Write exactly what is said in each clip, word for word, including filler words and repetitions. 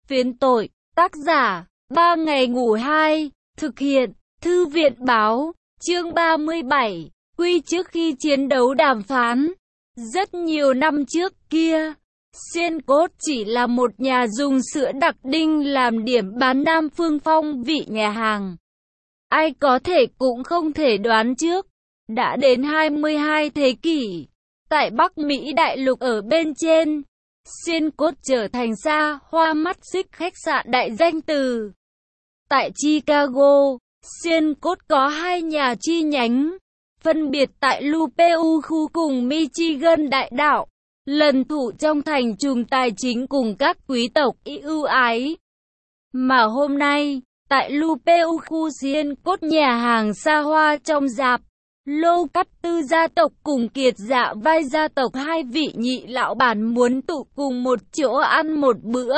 Phiến tội, tác giả, ba ngày ngủ hai, thực hiện, thư viện báo, chương ba mươi bảy, quy trước khi chiến đấu đàm phán. Rất nhiều năm trước kia, Xiên Cốt chỉ là một nhà dùng sữa đặc đinh làm điểm bán Nam Phương phong vị nhà hàng. Ai có thể cũng không thể đoán trước, đã đến hai mươi hai thế kỷ, tại Bắc Mỹ đại lục ở bên trên, Xiên Cốt trở thành xa hoa mắt xích khách sạn đại danh từ. Tại Chicago, Xiên Cốt có hai nhà chi nhánh, phân biệt tại Lupeu khu cùng Michigan đại đạo, lần thủ trong thành trùm tài chính cùng các quý tộc ưu ái. Mà hôm nay, tại Lupeu khu Xiên Cốt nhà hàng xa hoa trong dạp, Lô Cắt Tư gia tộc cùng Kiệt Dạ Vai gia tộc hai vị nhị lão bản muốn tụ cùng một chỗ ăn một bữa.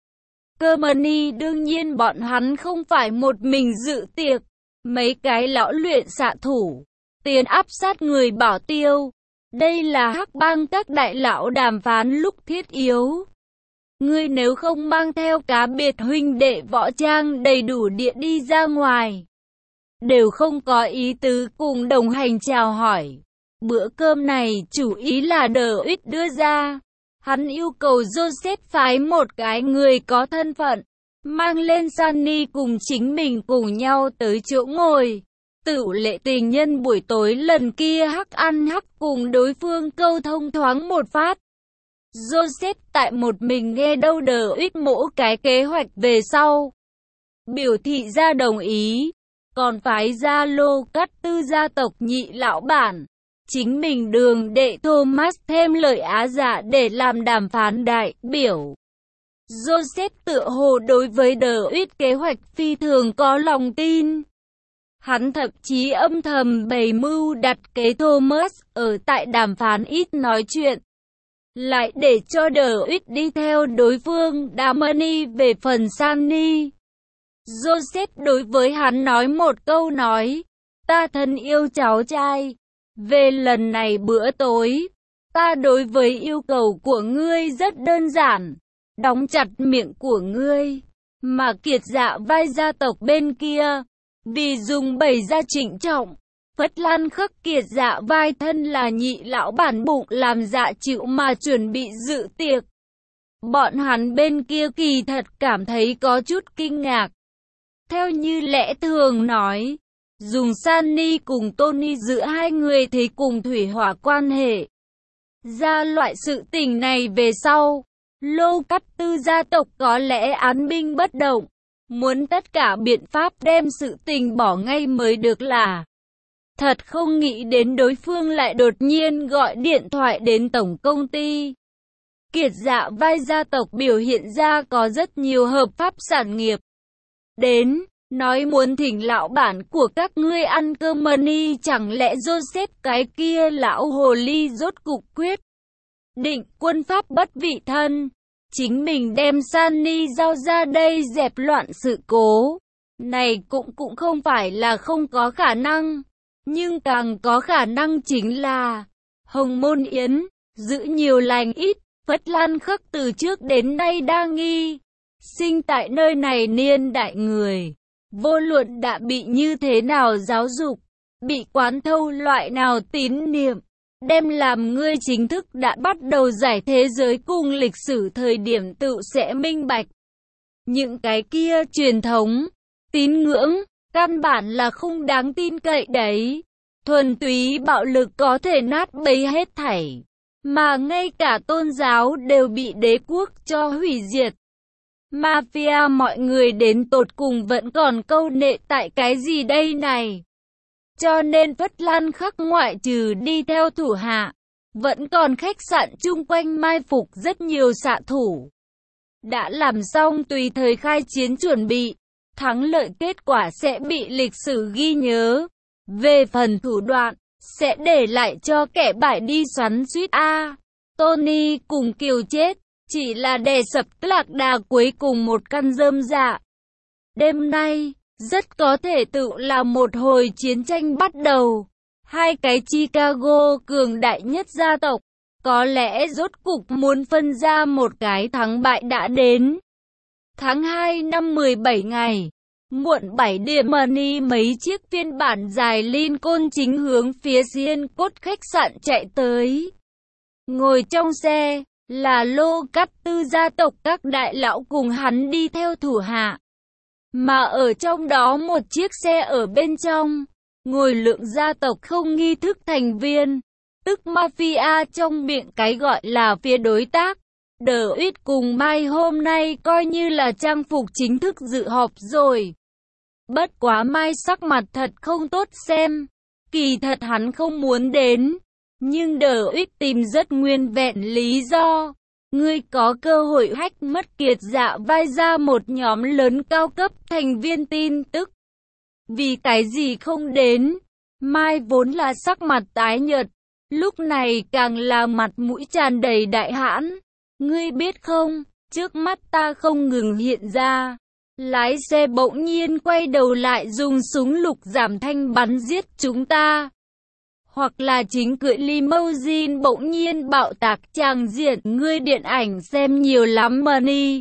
Germany đương nhiên bọn hắn không phải một mình dự tiệc, mấy cái lão luyện xạ thủ, tiền áp sát người bảo tiêu. Đây là hắc bang các đại lão đàm phán lúc thiết yếu. Ngươi nếu không mang theo cá biệt huynh đệ võ trang đầy đủ địa đi ra ngoài, đều không có ý tứ cùng đồng hành chào hỏi. Bữa cơm này chủ ý là Đờ Uýt đưa ra. Hắn yêu cầu Joseph phái một cái người có thân phận, mang lên Sunny cùng chính mình cùng nhau tới chỗ ngồi. Tửu lệ tình nhân buổi tối lần kia hắc ăn hắc cùng đối phương câu thông thoáng một phát. Joseph tại một mình nghe đâu Đờ Uýt mỗ cái kế hoạch về sau, biểu thị ra đồng ý, còn phái ra Lô Cắt Tư gia tộc nhị lão bản, chính mình đường đệ Thomas thêm lời Á Dạ để làm đàm phán đại biểu. Joseph tựa hồ đối với Đờ Uýt kế hoạch phi thường có lòng tin. Hắn thậm chí âm thầm bày mưu đặt kế Thomas ở tại đàm phán ít nói chuyện, lại để cho Đờ Uýt đi theo đối phương Damani về phần Sunny. Joseph đối với hắn nói một câu nói, ta thân yêu cháu trai, về lần này bữa tối, ta đối với yêu cầu của ngươi rất đơn giản, đóng chặt miệng của ngươi. Mà Kiệt Dạ Vai gia tộc bên kia, vì dùng bày ra trịnh trọng, Phất Lan khắc Kiệt Dạ Vai thân là nhị lão bản bụng làm dạ chịu mà chuẩn bị dự tiệc. Bọn hắn bên kia kỳ thật cảm thấy có chút kinh ngạc. Theo như lẽ thường nói, dùng Sunny cùng Tony giữa hai người thì cùng thủy hỏa quan hệ. Ra loại sự tình này về sau, Lô Cắt Tư gia tộc có lẽ án binh bất động, muốn tất cả biện pháp đem sự tình bỏ ngay mới được là. Thật không nghĩ đến đối phương lại đột nhiên gọi điện thoại đến tổng công ty. Kiệt Dạ Vai gia tộc biểu hiện ra có rất nhiều hợp pháp sản nghiệp. Đến, nói muốn thỉnh lão bản của các ngươi ăn cơm money, chẳng lẽ Joseph cái kia lão hồ ly rốt cục quyết định quân pháp bất vị thân, chính mình đem Sunny giao ra đây dẹp loạn sự cố. Này cũng cũng không phải là không có khả năng, nhưng càng có khả năng chính là Hồng Môn Yến, giữ nhiều lành ít. Phất Lan khắc từ trước đến nay đa nghi, sinh tại nơi này niên đại người, vô luận đã bị như thế nào giáo dục, bị quán thâu loại nào tín niệm, đem làm ngươi chính thức đã bắt đầu giải thế giới cùng lịch sử thời điểm tự sẽ minh bạch. Những cái kia truyền thống, tín ngưỡng, căn bản là không đáng tin cậy đấy. Thuần túy bạo lực có thể nát bấy hết thảy, mà ngay cả tôn giáo đều bị đế quốc cho hủy diệt. Mafia mọi người đến tột cùng vẫn còn câu nệ tại cái gì đây này. Cho nên Phất Lan khắc ngoại trừ đi theo thủ hạ, vẫn còn khách sạn chung quanh mai phục rất nhiều xạ thủ. Đã làm xong tùy thời khai chiến chuẩn bị, thắng lợi kết quả sẽ bị lịch sử ghi nhớ. Về phần thủ đoạn, sẽ để lại cho kẻ bại đi xoắn suýt. A. Tony cùng Kiều chết, chỉ là đè sập lạc đà cuối cùng một căn rơm dạ. Đêm nay, rất có thể tự là một hồi chiến tranh bắt đầu. Hai cái Chicago cường đại nhất gia tộc, có lẽ rốt cục muốn phân ra một cái thắng bại đã đến. tháng hai năm mười bảy ngày. Muộn bảy điểm money mấy chiếc phiên bản dài Lincoln chính hướng phía Xiên Cốt khách sạn chạy tới. Ngồi trong xe là Lô Cát Tư gia tộc các đại lão cùng hắn đi theo thủ hạ. Mà ở trong đó một chiếc xe ở bên trong, ngồi Lượng gia tộc không nghi thức thành viên, tức mafia trong miệng cái gọi là phía đối tác. Đờ Uyết cùng Mai hôm nay coi như là trang phục chính thức dự họp rồi. Bất quá Mai sắc mặt thật không tốt xem, kỳ thật hắn không muốn đến, nhưng Đờ Uyết tìm rất nguyên vẹn lý do. Ngươi có cơ hội hack mất Kiệt Dạ vai ra một nhóm lớn cao cấp thành viên tin tức. Vì cái gì không đến? Mai vốn là sắc mặt tái nhợt, lúc này càng là mặt mũi tràn đầy đại hãn. Ngươi biết không, trước mắt ta không ngừng hiện ra. Lái xe bỗng nhiên quay đầu lại dùng súng lục giảm thanh bắn giết chúng ta. Hoặc là chính cưỡi limousine bỗng nhiên bạo tạc tràng diện. Ngươi điện ảnh xem nhiều lắm money.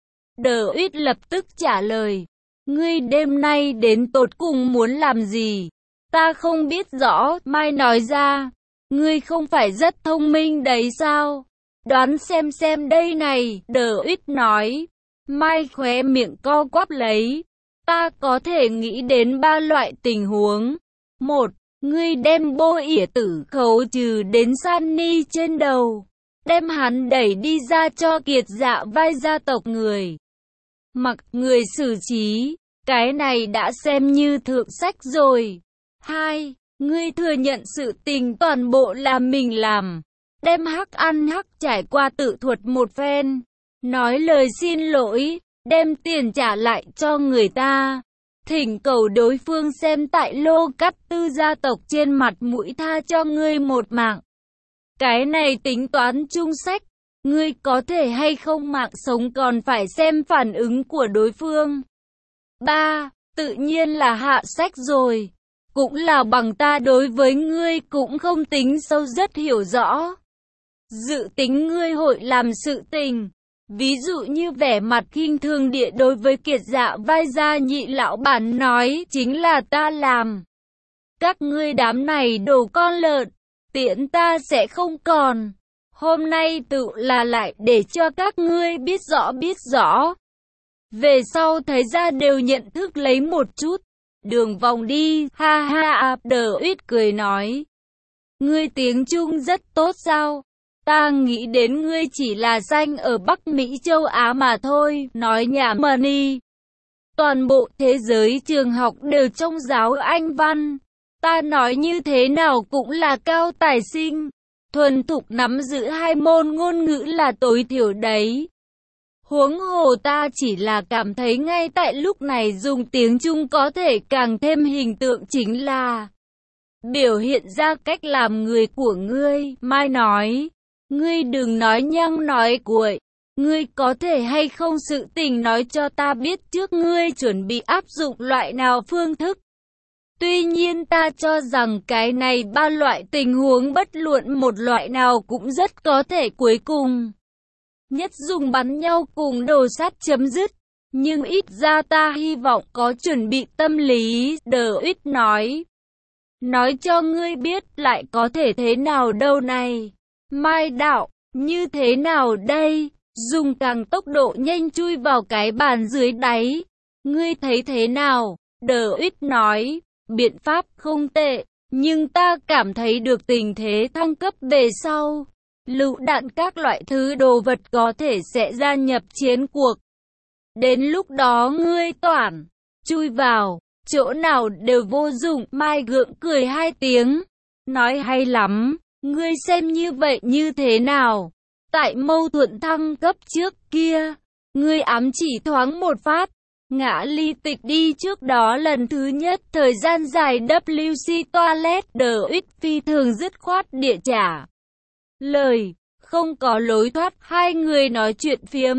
Đờ Uyết lập tức trả lời. Ngươi đêm nay đến tột cùng muốn làm gì? Ta không biết rõ, Mai nói ra. Ngươi không phải rất thông minh đấy sao? Đoán xem xem đây này, Đờ Uyết nói. Mai khóe miệng co quắp lấy. Ta có thể nghĩ đến ba loại tình huống. Một, ngươi đem Bô ỉa tử khấu trừ đến Sunny trên đầu. Đem hắn đẩy đi ra cho Kiệt Dạ vai gia tộc người. Mặc người xử trí, cái này đã xem như thượng sách rồi. Hai, ngươi thừa nhận sự tình toàn bộ là mình làm. Đem hắc ăn hắc trải qua tự thuật một phen. Nói lời xin lỗi, đem tiền trả lại cho người ta. Thỉnh cầu đối phương xem tại Lô Cát Tư gia tộc trên mặt mũi tha cho ngươi một mạng. Cái này tính toán chung sách. Ngươi có thể hay không mạng sống còn phải xem phản ứng của đối phương. Ba, tự nhiên là hạ sách rồi. Cũng là bằng ta đối với ngươi cũng không tính sâu rất hiểu rõ. Dự tính ngươi hội làm sự tình. Ví dụ như vẻ mặt khinh thường địa đối với Kiệt Dạ vai gia nhị lão bản nói chính là ta làm. Các ngươi đám này đồ con lợn, tiễn ta sẽ không còn. Hôm nay tự là lại để cho các ngươi biết rõ biết rõ. Về sau thấy ra đều nhận thức lấy một chút. Đường vòng đi, ha ha. Đờ Uyết cười nói. Ngươi tiếng Trung rất tốt sao? Ta nghĩ đến ngươi chỉ là danh ở Bắc Mỹ châu Á mà thôi, nói nhảm money. Toàn bộ thế giới trường học đều trong giáo Anh văn. Ta nói như thế nào cũng là cao tài sinh. Thuần thục nắm giữ hai môn ngôn ngữ là tối thiểu đấy. Huống hồ ta chỉ là cảm thấy ngay tại lúc này dùng tiếng Trung có thể càng thêm hình tượng chính là biểu hiện ra cách làm người của ngươi. Mai nói. Ngươi đừng nói nhăng nói cuội. Ngươi có thể hay không sự tình nói cho ta biết trước ngươi chuẩn bị áp dụng loại nào phương thức. Tuy nhiên ta cho rằng cái này ba loại tình huống bất luận một loại nào cũng rất có thể cuối cùng nhất dùng bắn nhau cùng đồ sát chấm dứt. Nhưng ít ra ta hy vọng có chuẩn bị tâm lý. Đờ Uyết nói. Nói cho ngươi biết lại có thể thế nào đâu này. Mai đạo, như thế nào đây? Dùng càng tốc độ nhanh chui vào cái bàn dưới đáy. Ngươi thấy thế nào? Đờ Uyết nói, biện pháp không tệ, nhưng ta cảm thấy được tình thế thăng cấp về sau. Lựu đạn các loại thứ đồ vật có thể sẽ gia nhập chiến cuộc. Đến lúc đó ngươi toản, chui vào, chỗ nào đều vô dụng. Mai gượng cười hai tiếng, nói hay lắm. Ngươi xem như vậy như thế nào? Tại mâu thuẫn thăng cấp trước kia, ngươi ám chỉ thoáng một phát. Ngã ly tịch đi trước đó lần thứ nhất thời gian dài W C toilet. Đờ Uyết phi thường dứt khoát địa trả lời, không có lối thoát. Hai người nói chuyện phiếm.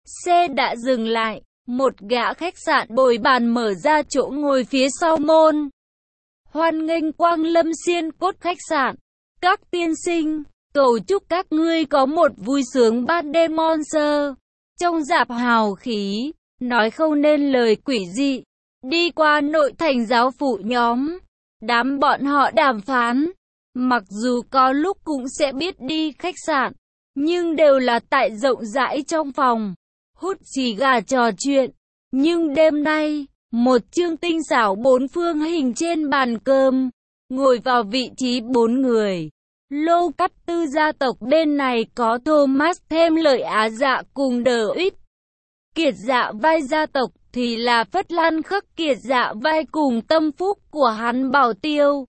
Xe đã dừng lại. Một gã khách sạn bồi bàn mở ra chỗ ngồi phía sau môn. Hoan nghênh quang lâm Xiên Cốt khách sạn. Các tiên sinh, cầu chúc các ngươi có một vui sướng ban đêm monster. Trong rạp hào khí, nói không nên lời quỷ dị. Đi qua nội thành giáo phụ nhóm, đám bọn họ đàm phán. Mặc dù có lúc cũng sẽ biết đi khách sạn, nhưng đều là tại rộng rãi trong phòng, hút xì gà trò chuyện. Nhưng đêm nay, một chương tinh xảo bốn phương hình trên bàn cơm, ngồi vào vị trí bốn người. Lô Cắt Tư gia tộc bên này có Thomas thêm Lợi Á Dạ cùng Đờ Uýt. Kiệt Dạ Vai gia tộc thì là Phất Lan Khắc Kiệt Dạ Vai cùng tâm phúc của hắn Bảo Tiêu.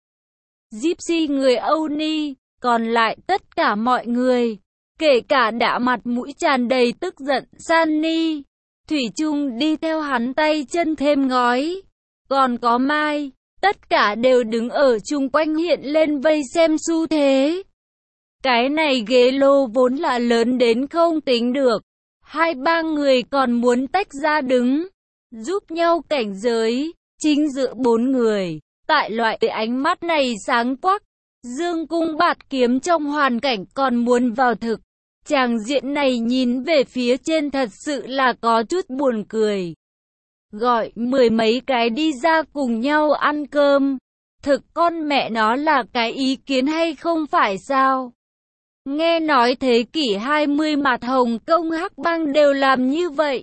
Gypsy người Âu Ni, còn lại tất cả mọi người, kể cả đã mặt mũi tràn đầy tức giận Sunny, thủy chung đi theo hắn tay chân thêm ngói. Còn có Mai, tất cả đều đứng ở chung quanh hiện lên vây xem xu thế. Cái này ghế lô vốn là lớn đến không tính được. Hai ba người còn muốn tách ra đứng, giúp nhau cảnh giới, chính giữa bốn người. Tại loại ánh mắt này sáng quắc, dương cung bạt kiếm trong hoàn cảnh còn muốn vào thực. Tràng diện này nhìn về phía trên thật sự là có chút buồn cười. Gọi mười mấy cái đi ra cùng nhau ăn cơm. Thực con mẹ nó là cái ý kiến hay không phải sao? Nghe nói thế kỷ hai mươi mặt Hồng Kông Hắc Bang đều làm như vậy.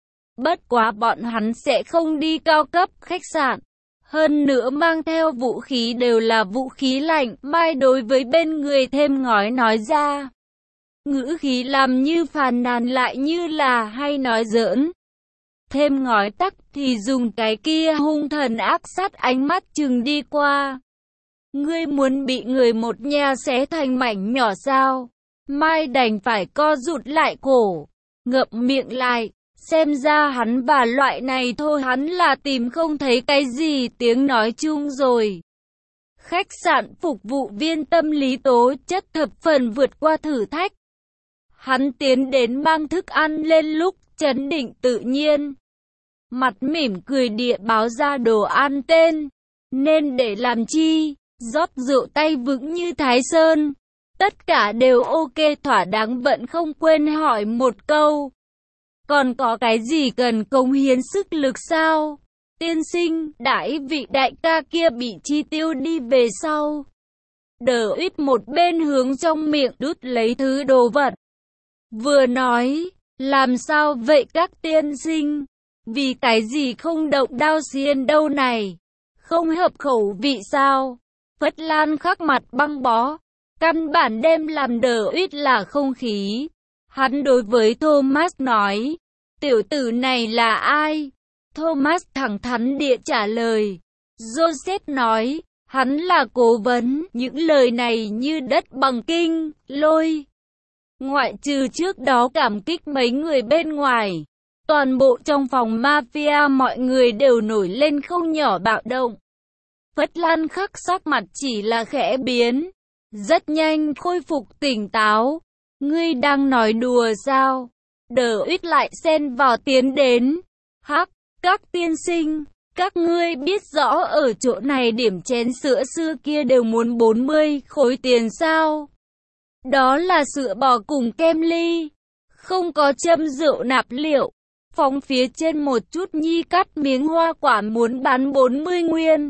Bất quá bọn hắn sẽ không đi cao cấp khách sạn. Hơn nữa mang theo vũ khí đều là vũ khí lạnh. Mai đối với bên người thêm ngói nói ra. Ngữ khí làm như phàn nàn lại như là hay nói giỡn. Thêm ngói tắc thì dùng cái kia hung thần ác sát ánh mắt chừng đi qua. Ngươi muốn bị người một nhà xé thành mảnh nhỏ sao? Mai đành phải co rụt lại cổ, ngậm miệng lại. Xem ra hắn và loại này thôi hắn là tìm không thấy cái gì tiếng nói chung rồi. Khách sạn phục vụ viên tâm lý tố chất thập phần vượt qua thử thách. Hắn tiến đến mang thức ăn lên lúc trấn định tự nhiên. Mặt mỉm cười địa báo ra đồ ăn tên. Nên để làm chi, rót rượu tay vững như Thái Sơn. Tất cả đều ok thỏa đáng vẫn không quên hỏi một câu. Còn có cái gì cần cống hiến sức lực sao? Tiên sinh, đãi vị đại ca kia bị chi tiêu đi về sau. Đờ Uýt một bên hướng trong miệng đút lấy thứ đồ vật. Vừa nói, làm sao vậy các tiên sinh? Vì cái gì không động đao xiên đâu này? Không hợp khẩu vị sao? Phất Lan Khắc mặt băng bó. Căn bản đem làm Đờ Uýt là không khí. Hắn đối với Thomas nói. Tiểu tử này là ai? Thomas thẳng thắn địa trả lời. Joseph nói. Hắn là cố vấn. Những lời này như đất bằng kinh, lôi. Ngoại trừ trước đó cảm kích mấy người bên ngoài. Toàn bộ trong phòng mafia mọi người đều nổi lên không nhỏ bạo động. Phất Lan Khắc sắc mặt chỉ là khẽ biến. Rất nhanh khôi phục tỉnh táo. Ngươi đang nói đùa sao? Đờ Uýt lại xen vào tiến đến. Hắc, các tiên sinh, các ngươi biết rõ ở chỗ này điểm chén sữa xưa kia đều muốn bốn mươi khối tiền sao? Đó là sữa bò cùng kem ly. Không có châm rượu nạp liệu. Phóng phía trên một chút nhi cắt miếng hoa quả muốn bán bốn mươi nguyên.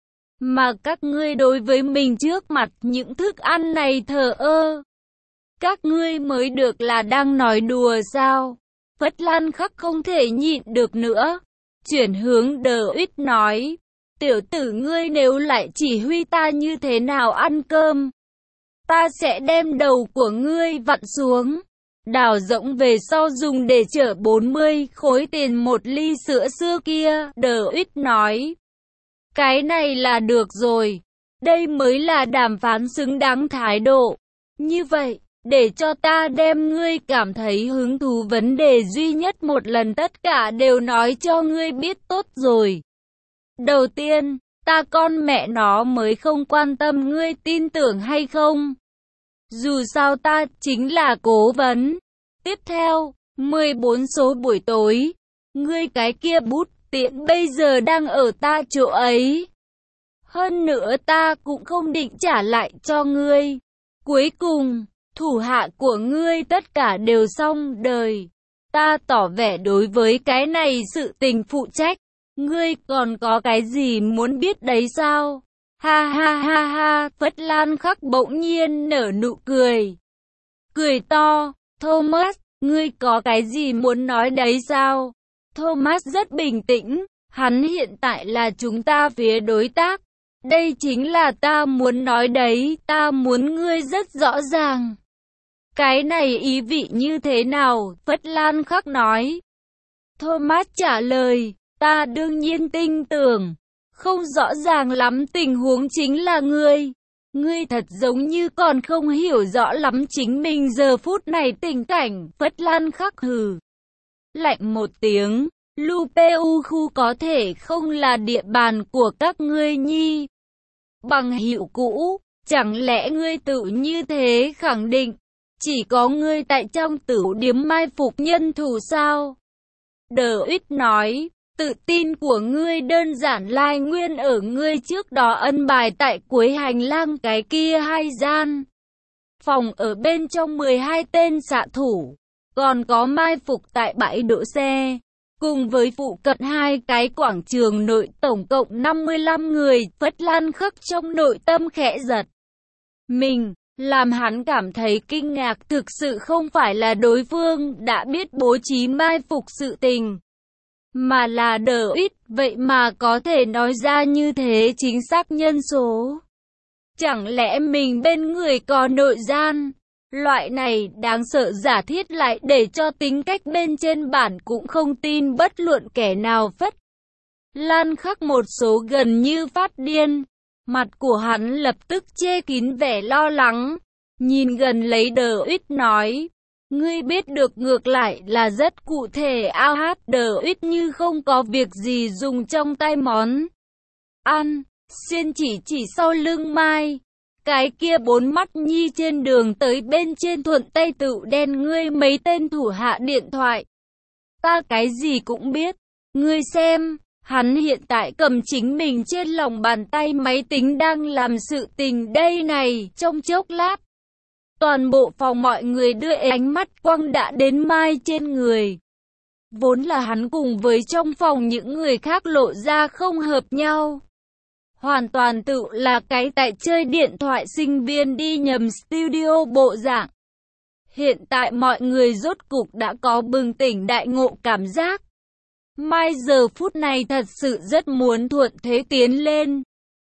Mà các ngươi đối với mình trước mặt những thức ăn này thờ ơ. Các ngươi mới được là đang nói đùa sao? Phất Lan Khắc không thể nhịn được nữa. Chuyển hướng Đờ Uýt nói. Tiểu tử ngươi nếu lại chỉ huy ta như thế nào ăn cơm. Ta sẽ đem đầu của ngươi vặn xuống. Đào rỗng về sau dùng để chở bốn mươi khối tiền một ly sữa xưa kia. Đờ Uýt nói. Cái này là được rồi. Đây mới là đàm phán xứng đáng thái độ. Như vậy, để cho ta đem ngươi cảm thấy hứng thú vấn đề duy nhất một lần tất cả đều nói cho ngươi biết tốt rồi. Đầu tiên, ta con mẹ nó mới không quan tâm ngươi tin tưởng hay không. Dù sao ta chính là cố vấn. Tiếp theo, mười bốn số buổi tối, ngươi cái kia bút tiện bây giờ đang ở ta chỗ ấy. Hơn nữa ta cũng không định trả lại cho ngươi. Cuối cùng, thủ hạ của ngươi tất cả đều xong đời. Ta tỏ vẻ đối với cái này sự tình phụ trách. Ngươi còn có cái gì muốn biết đấy sao? Ha ha ha ha, Phất Lan Khắc bỗng nhiên nở nụ cười. Cười to, Thomas, ngươi có cái gì muốn nói đấy sao? Thomas rất bình tĩnh, hắn hiện tại là chúng ta phía đối tác. Đây chính là ta muốn nói đấy, ta muốn ngươi rất rõ ràng. Cái này ý vị như thế nào? Phất Lan Khắc nói. Thomas trả lời, ta đương nhiên tin tưởng. Không rõ ràng lắm tình huống chính là ngươi. Ngươi thật giống như còn không hiểu rõ lắm chính mình giờ phút này tình cảnh. Phất Lan Khắc hừ lạnh một tiếng. Lupeu khu có thể không là địa bàn của các ngươi nhi. Bằng hữu cũ, chẳng lẽ ngươi tự như thế khẳng định chỉ có ngươi tại trong tử điếm mai phục nhân thủ sao? Đờ Uýt nói, tự tin của ngươi đơn giản lai nguyên ở ngươi trước đó ân bài tại cuối hành lang cái kia hai gian phòng ở bên trong mười hai tên xạ thủ, còn có mai phục tại bãi đỗ xe, cùng với phụ cận hai cái quảng trường nội tổng cộng năm mươi lăm người. Phất Lan Khắc trong nội tâm khẽ giật mình, làm hắn cảm thấy kinh ngạc thực sự không phải là đối phương đã biết bố trí mai phục sự tình, mà là Đờ Uýt, vậy mà có thể nói ra như thế chính xác nhân số. Chẳng lẽ mình bên người có nội gian? Loại này đáng sợ giả thiết lại để cho tính cách bên trên bản cũng không tin bất luận kẻ nào. Phất Lan Khắc một số gần như phát điên, mặt của hắn lập tức che kín vẻ lo lắng, nhìn gần lấy Đờ Uýt nói, ngươi biết được ngược lại là rất cụ thể. Ao hát. Đờ Uýt như không có việc gì dùng trong tay món ăn xiên chỉ chỉ sau lưng Mai. Cái kia bốn mắt nhi trên đường tới bên trên thuận tay tự đen ngươi mấy tên thủ hạ điện thoại. Ta cái gì cũng biết. Ngươi xem, hắn hiện tại cầm chính mình trên lòng bàn tay máy tính đang làm sự tình đây này. Trong chốc lát, toàn bộ phòng mọi người đưa ánh mắt quăng đã đến Mai trên người. Vốn là hắn cùng với trong phòng những người khác lộ ra không hợp nhau. Hoàn toàn tự là cái tại chơi điện thoại sinh viên đi nhầm studio bộ dạng. Hiện tại mọi người rốt cục đã có bừng tỉnh đại ngộ cảm giác. Mai giờ phút này thật sự rất muốn thuận thế tiến lên,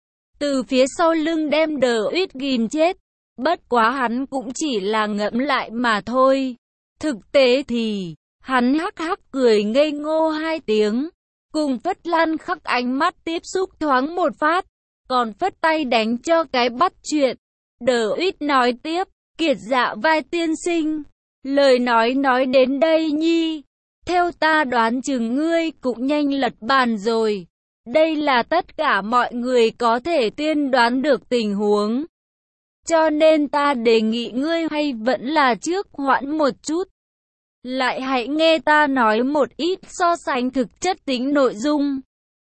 từ phía sau lưng đem Đờ Uýt ghim chết. Bất quá hắn cũng chỉ là ngẫm lại mà thôi. Thực tế thì, hắn hắc hắc cười ngây ngô hai tiếng, cùng Phất Lan Khắc ánh mắt tiếp xúc thoáng một phát, còn phất tay đánh cho cái bắt chuyện. Đờ Uýt nói tiếp, Kiệt Dạ Vai tiên sinh, lời nói nói đến đây nhi, theo ta đoán chừng ngươi cũng nhanh lật bàn rồi. Đây là tất cả mọi người có thể tiên đoán được tình huống. Cho nên ta đề nghị ngươi hay vẫn là trước hoãn một chút. Lại hãy nghe ta nói một ít so sánh thực chất tính nội dung.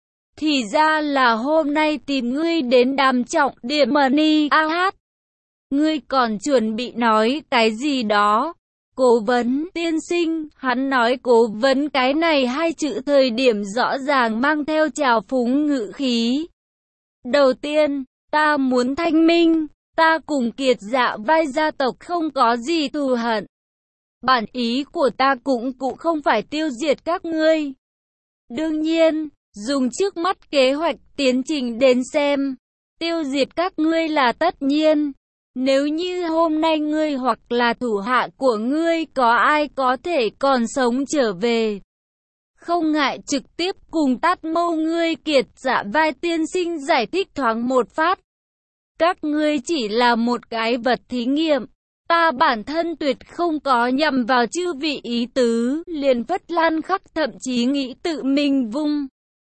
Thì ra là hôm nay tìm ngươi đến đàm trọng điểm money a hát. Ngươi còn chuẩn bị nói cái gì đó? Cố vấn tiên sinh, hắn nói cố vấn cái này hai chữ thời điểm rõ ràng mang theo trào phúng ngữ khí. Đầu tiên, ta muốn thanh minh, ta cùng Kiệt Dạ Vai gia tộc không có gì thù hận. Bản ý của ta cũng cũng không phải tiêu diệt các ngươi. Đương nhiên, dùng trước mắt kế hoạch tiến trình đến xem, tiêu diệt các ngươi là tất nhiên. Nếu như hôm nay ngươi hoặc là thủ hạ của ngươi có ai có thể còn sống trở về, không ngại trực tiếp cùng tát mâu ngươi. Kiệt Dạ Vai tiên sinh giải thích thoáng một phát. Các ngươi chỉ là một cái vật thí nghiệm. Ta bản thân tuyệt không có nhằm vào chư vị ý tứ. Liền Phất Lan Khắc thậm chí nghĩ tự mình vung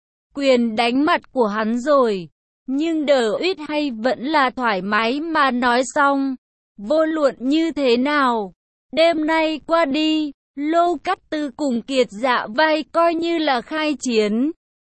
quyền đánh mặt của hắn rồi. Nhưng Đờ Uýt hay vẫn là thoải mái mà nói xong. Vô luận như thế nào, đêm nay qua đi, Lô Cát Tư cùng Kiệt Dạ Vai coi như là khai chiến.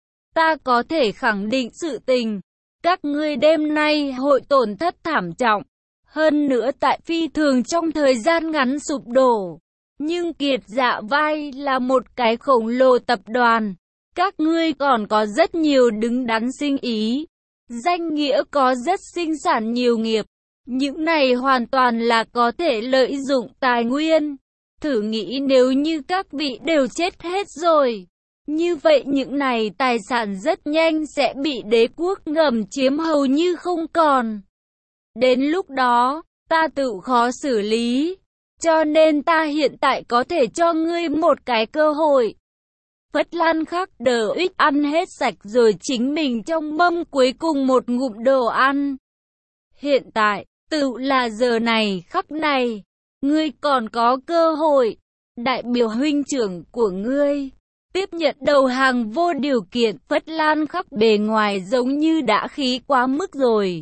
Ta có thể khẳng định sự tình, các ngươi đêm nay hội tổn thất thảm trọng. Hơn nữa tại phi thường trong thời gian ngắn sụp đổ. Nhưng Kiệt Dạ Vai là một cái khổng lồ tập đoàn. Các ngươi còn có rất nhiều đứng đắn sinh ý. Danh nghĩa có rất sinh sản nhiều nghiệp. Những này hoàn toàn là có thể lợi dụng tài nguyên. Thử nghĩ nếu như các vị đều chết hết rồi. Như vậy những này tài sản rất nhanh sẽ bị đế quốc ngầm chiếm hầu như không còn. Đến lúc đó, ta tự khó xử lý. Cho nên ta hiện tại có thể cho ngươi một cái cơ hội. Phất Lan Khắc Đờ Uýt ăn hết sạch rồi chính mình trong mâm cuối cùng một ngụm đồ ăn. Hiện tại, tự là giờ này khắc này, ngươi còn có cơ hội. Đại biểu huynh trưởng của ngươi tiếp nhận đầu hàng vô điều kiện. Phất Lan Khắc bề ngoài giống như đã khí quá mức rồi.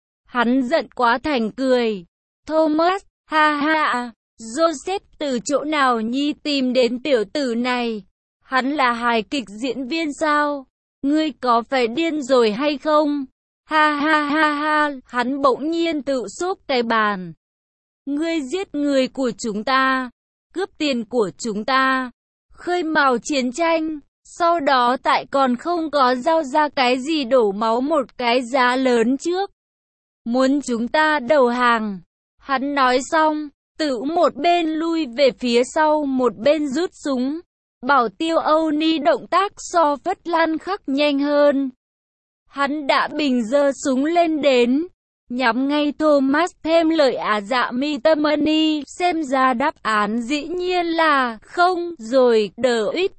Hắn giận quá thành cười. Thomas, ha ha, Joseph từ chỗ nào nhi tìm đến tiểu tử này? Hắn là hài kịch diễn viên sao? Ngươi có phải điên rồi hay không? Ha ha ha ha, hắn bỗng nhiên tự xốp cái bàn. Ngươi giết người của chúng ta, cướp tiền của chúng ta, khơi mào chiến tranh, sau đó tại còn không có giao ra cái gì đổ máu một cái giá lớn trước. Muốn chúng ta đầu hàng. Hắn nói xong, tự một bên lui về phía sau một bên rút súng. Bảo Tiêu Âu Ni động tác so Phất Lan Khắc nhanh hơn. Hắn đã bình giơ súng lên đến, nhắm ngay Thomas thêm lời Á Dạ Mi Tâm Ni. Xem ra đáp án dĩ nhiên là không rồi. Đờ Uýt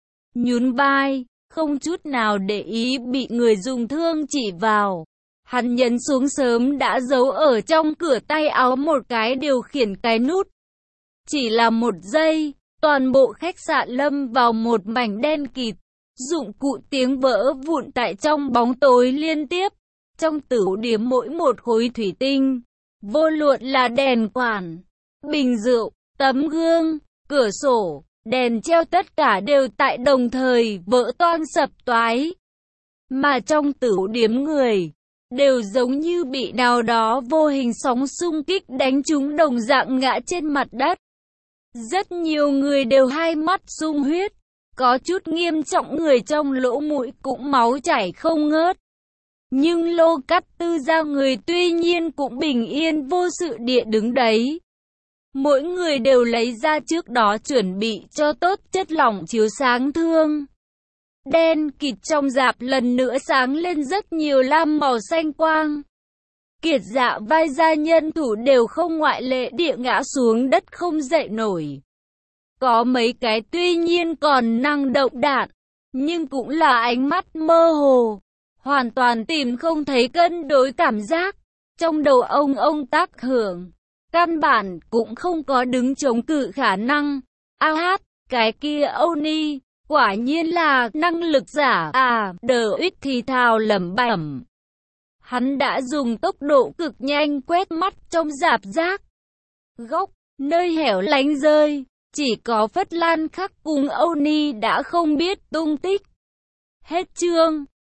nhún vai, không chút nào để ý bị người dùng thương chỉ vào. Hắn nhấn xuống sớm đã giấu ở trong cửa tay áo một cái điều khiển cái nút. Chỉ là một giây, toàn bộ khách sạn lâm vào một mảnh đen kịt. Dụng cụ tiếng vỡ vụn tại trong bóng tối liên tiếp. Trong tửu điếm mỗi một khối thủy tinh, vô luận là đèn quản, bình rượu, tấm gương, cửa sổ, đèn treo tất cả đều tại đồng thời vỡ toang sập toái. Mà trong tửu điếm người đều giống như bị nào đó vô hình sóng xung kích đánh trúng đồng dạng ngã trên mặt đất. Rất nhiều người đều hai mắt sung huyết, có chút nghiêm trọng người trong lỗ mũi cũng máu chảy không ngớt. Nhưng Lô Cát Tư Giao người tuy nhiên cũng bình yên vô sự địa đứng đấy. Mỗi người đều lấy ra trước đó chuẩn bị cho tốt chất lỏng chiếu sáng thương. Đen kịt trong rạp lần nữa sáng lên rất nhiều lam màu xanh quang. Kiệt Dạ Vai gia nhân thủ đều không ngoại lệ địa ngã xuống đất không dậy nổi. Có mấy cái tuy nhiên còn năng động đạn, nhưng cũng là ánh mắt mơ hồ, hoàn toàn tìm không thấy cân đối cảm giác. Trong đầu ông ông tác hưởng, căn bản cũng không có đứng chống cự khả năng. A hát, cái kia Âu Ni, quả nhiên là năng lực giả à. Đờ Uýt thì thào lẩm bẩm. Hắn đã dùng tốc độ cực nhanh quét mắt trong rạp rác. Góc, nơi hẻo lánh rơi, chỉ có Phất Lan Khắc cùng Âu Ni đã không biết tung tích. Hết chương.